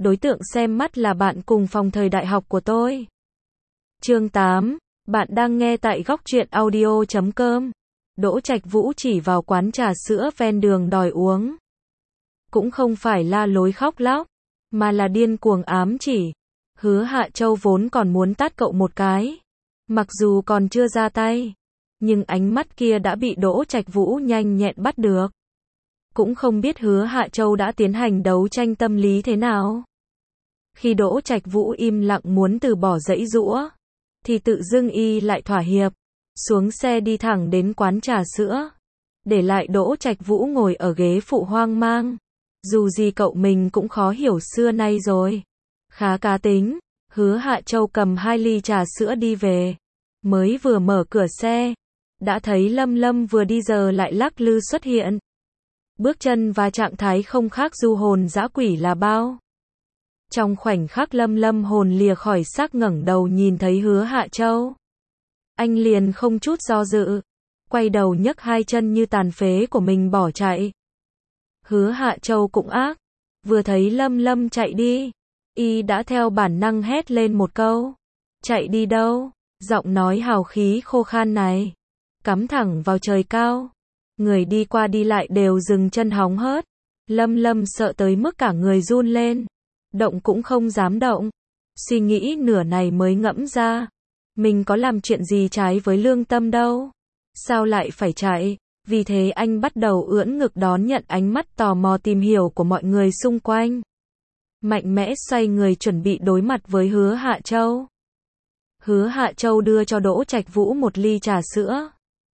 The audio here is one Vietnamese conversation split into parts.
đối tượng xem mắt là bạn cùng phòng thời đại học của tôi. Chương 8, bạn đang nghe tại góc truyện audio.com. Đỗ Trạch Vũ chỉ vào quán trà sữa ven đường đòi uống. Cũng không phải la lối khóc lóc, mà là điên cuồng ám chỉ. Hứa Hạ Châu vốn còn muốn tát cậu một cái. Mặc dù còn chưa ra tay, nhưng ánh mắt kia đã bị Đỗ Trạch Vũ nhanh nhẹn bắt được. Cũng không biết Hứa Hạ Châu đã tiến hành đấu tranh tâm lý thế nào. Khi Đỗ Trạch Vũ im lặng muốn từ bỏ giãy giũa, thì tự dưng y lại thỏa hiệp, xuống xe đi thẳng đến quán trà sữa, để lại Đỗ Trạch Vũ ngồi ở ghế phụ hoang mang. Dù gì cậu mình cũng khó hiểu xưa nay rồi. Khá cá tính, Hứa Hạ Châu cầm 2 ly trà sữa đi về. Mới vừa mở cửa xe, đã thấy Lâm Lâm vừa đi giờ lại lắc lư xuất hiện. Bước chân và trạng thái không khác du hồn dã quỷ là bao. Trong khoảnh khắc Lâm Lâm hồn lìa khỏi xác ngẩng đầu nhìn thấy Hứa Hạ Châu, anh liền không chút do dự, quay đầu nhấc 2 chân như tàn phế của mình bỏ chạy. Hứa Hạ Châu cũng ác, vừa thấy Lâm Lâm chạy đi, y đã theo bản năng hét lên một câu. Chạy đi đâu? Giọng nói hào khí khô khan này cắm thẳng vào trời cao. Người đi qua đi lại đều dừng chân hóng hớt. Lâm Lâm sợ tới mức cả người run lên, động cũng không dám động. Suy nghĩ nửa này mới ngẫm ra, mình có làm chuyện gì trái với lương tâm đâu, sao lại phải chạy. Vì thế anh bắt đầu ưỡn ngực đón nhận ánh mắt tò mò tìm hiểu của mọi người xung quanh. Mạnh mẽ xoay người chuẩn bị đối mặt với Hứa Hạ Châu. Hứa Hạ Châu đưa cho Đỗ Trạch Vũ 1 ly trà sữa,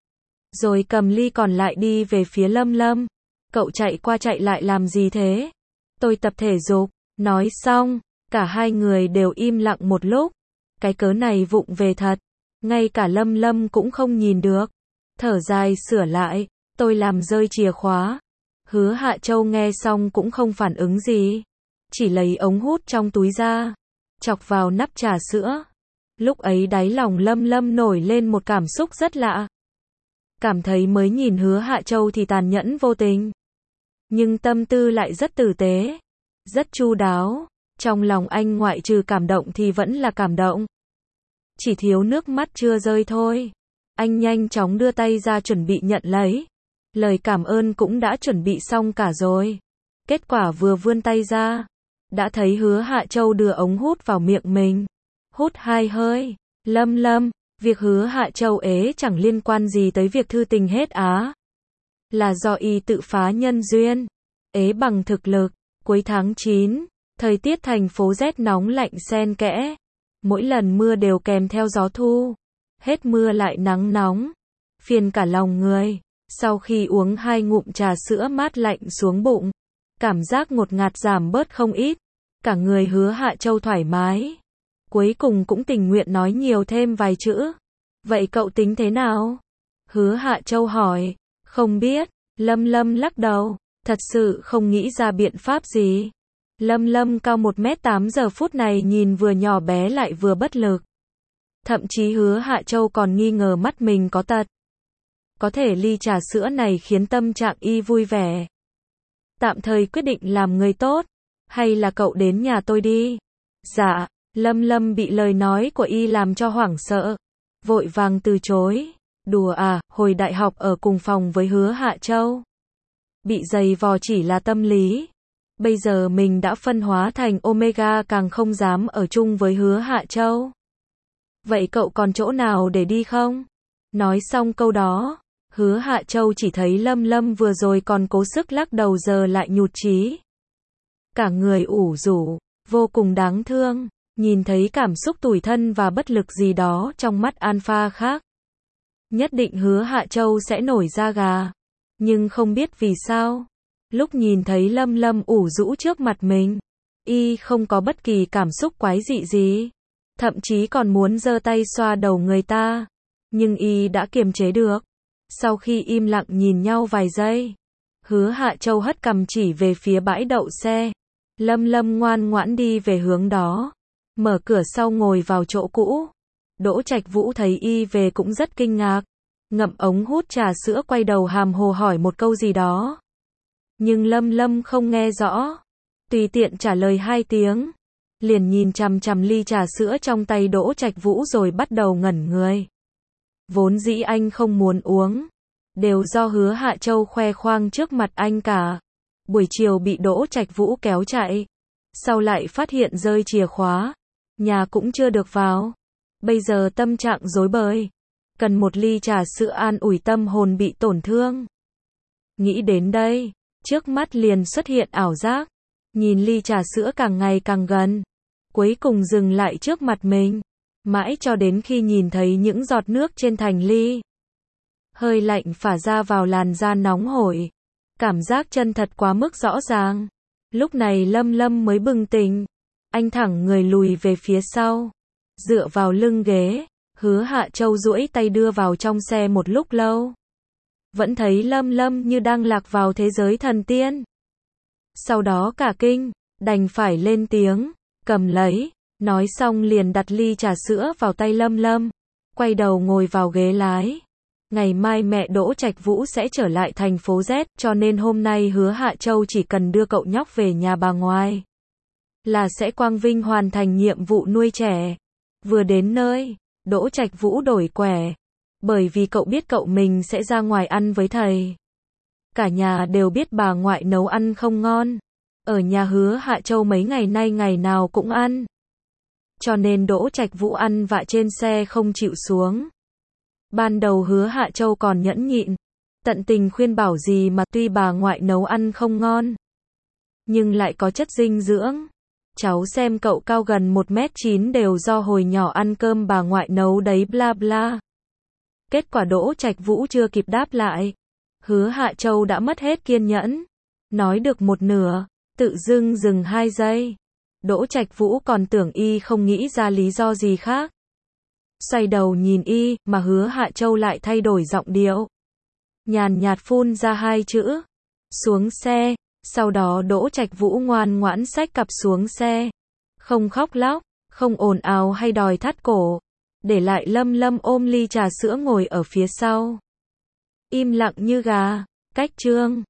rồi cầm ly còn lại đi về phía Lâm Lâm. Cậu chạy qua chạy lại làm gì thế? Tôi tập thể dục. Nói xong, cả hai người đều im lặng một lúc. Cái cớ này vụng về thật, ngay cả Lâm Lâm cũng không nhìn được. Thở dài sửa lại, tôi làm rơi chìa khóa. Hứa Hạ Châu nghe xong cũng không phản ứng gì, chỉ lấy ống hút trong túi ra, chọc vào nắp trà sữa. Lúc ấy đáy lòng Lâm Lâm nổi lên một cảm xúc rất lạ. Cảm thấy mới nhìn Hứa Hạ Châu thì tàn nhẫn vô tình, nhưng tâm tư lại rất tử tế, rất chu đáo. Trong lòng anh ngoại trừ cảm động thì vẫn là cảm động, chỉ thiếu nước mắt chưa rơi thôi. Anh nhanh chóng đưa tay ra chuẩn bị nhận lấy. Lời cảm ơn cũng đã chuẩn bị xong cả rồi. Kết quả vừa vươn tay ra, đã thấy Hứa Hạ Châu đưa ống hút vào miệng mình. Hút 2 hơi. Lâm Lâm, việc Hứa Hạ Châu ế chẳng liên quan gì tới việc thư tình hết á. Là do y tự phá nhân duyên. Ế bằng thực lực. Cuối tháng 9, thời tiết thành phố rét nóng lạnh xen kẽ. Mỗi lần mưa đều kèm theo gió thu. Hết mưa lại nắng nóng, phiền cả lòng người. Sau khi uống 2 ngụm trà sữa mát lạnh xuống bụng, cảm giác ngột ngạt giảm bớt không ít. Cả người Hứa Hạ Châu thoải mái. Cuối cùng cũng tình nguyện nói nhiều thêm vài chữ. Vậy cậu tính thế nào? Hứa Hạ Châu hỏi. Không biết. Lâm Lâm lắc đầu. Thật sự không nghĩ ra biện pháp gì. Lâm Lâm cao 1m8 giờ phút này nhìn vừa nhỏ bé lại vừa bất lực. Thậm chí Hứa Hạ Châu còn nghi ngờ mắt mình có tật. Có thể ly trà sữa này khiến tâm trạng y vui vẻ. Tạm thời quyết định làm người tốt. Hay là cậu đến nhà tôi đi? Dạ. Lâm Lâm bị lời nói của y làm cho hoảng sợ, vội vàng từ chối. Đùa à, hồi đại học ở cùng phòng với Hứa Hạ Châu, bị giày vò chỉ là tâm lý. Bây giờ mình đã phân hóa thành Omega, càng không dám ở chung với Hứa Hạ Châu. Vậy cậu còn chỗ nào để đi không? Nói xong câu đó, Hứa Hạ Châu chỉ thấy Lâm Lâm vừa rồi còn cố sức lắc đầu giờ lại nhụt chí. Cả người ủ rũ, vô cùng đáng thương. Nhìn thấy cảm xúc tủi thân và bất lực gì đó trong mắt alpha khác, nhất định Hứa Hạ Châu sẽ nổi da gà. Nhưng không biết vì sao, lúc nhìn thấy Lâm Lâm ủ rũ trước mặt mình, y không có bất kỳ cảm xúc quái dị gì. Thậm chí còn muốn giơ tay xoa đầu người ta. Nhưng y đã kiềm chế được. Sau khi im lặng nhìn nhau vài giây, Hứa Hạ Châu hất cằm chỉ về phía bãi đậu xe. Lâm Lâm ngoan ngoãn đi về hướng đó, mở cửa sau ngồi vào chỗ cũ. Đỗ Trạch Vũ thấy y về cũng rất kinh ngạc, ngậm ống hút trà sữa quay đầu hàm hồ hỏi một câu gì đó. Nhưng Lâm Lâm không nghe rõ. tùy tiện trả lời 2 tiếng. Liền nhìn chằm chằm ly trà sữa trong tay Đỗ Trạch Vũ rồi bắt đầu ngẩn người. Vốn dĩ anh không muốn uống, đều do Hứa Hạ Châu khoe khoang trước mặt anh cả. Buổi chiều bị Đỗ Trạch Vũ kéo chạy, sau lại phát hiện rơi chìa khóa, nhà cũng chưa được vào. Bây giờ tâm trạng rối bời, cần một ly trà sữa an ủi tâm hồn bị tổn thương. Nghĩ đến đây, trước mắt liền xuất hiện ảo giác, nhìn ly trà sữa càng ngày càng gần, cuối cùng dừng lại trước mặt mình, mãi cho đến khi nhìn thấy những giọt nước trên thành ly. Hơi lạnh phả ra vào làn da nóng hổi, cảm giác chân thật quá mức rõ ràng. Lúc này Lâm Lâm mới bừng tỉnh, anh thẳng người lùi về phía sau, dựa vào lưng ghế, Hứa Hạ Châu duỗi tay đưa vào trong xe một lúc lâu. Vẫn thấy Lâm Lâm như đang lạc vào thế giới thần tiên. Sau đó cả kinh, đành phải lên tiếng, cầm lấy, nói xong liền đặt ly trà sữa vào tay Lâm Lâm, quay đầu ngồi vào ghế lái. Ngày mai mẹ Đỗ Trạch Vũ sẽ trở lại thành phố Z, cho nên hôm nay Hứa Hạ Châu chỉ cần đưa cậu nhóc về nhà bà ngoại, là sẽ quang vinh hoàn thành nhiệm vụ nuôi trẻ. Vừa đến nơi, Đỗ Trạch Vũ đổi quẻ, bởi vì cậu biết cậu mình sẽ ra ngoài ăn với thầy. Cả nhà đều biết bà ngoại nấu ăn không ngon. Ở nhà Hứa Hạ Châu mấy ngày nay ngày nào cũng ăn. Cho nên Đỗ Trạch Vũ ăn vạ trên xe không chịu xuống. Ban đầu Hứa Hạ Châu còn nhẫn nhịn, tận tình khuyên bảo gì mà tuy bà ngoại nấu ăn không ngon, nhưng lại có chất dinh dưỡng. Cháu xem cậu cao gần 1m9 đều do hồi nhỏ ăn cơm bà ngoại nấu đấy bla bla. Kết quả Đỗ Trạch Vũ chưa kịp đáp lại, Hứa Hạ Châu đã mất hết kiên nhẫn. Nói được một nửa, tự dưng dừng 2 giây. Đỗ Trạch Vũ còn tưởng y không nghĩ ra lý do gì khác. Xoay đầu nhìn y, mà Hứa Hạ Châu lại thay đổi giọng điệu. Nhàn nhạt phun ra 2 chữ. Xuống xe. Sau đó Đỗ Trạch Vũ ngoan ngoãn xách cặp xuống xe. Không khóc lóc, không ồn ào hay đòi thắt cổ. Để lại Lâm Lâm ôm ly trà sữa ngồi ở phía sau. Im lặng như gà. Cách chương.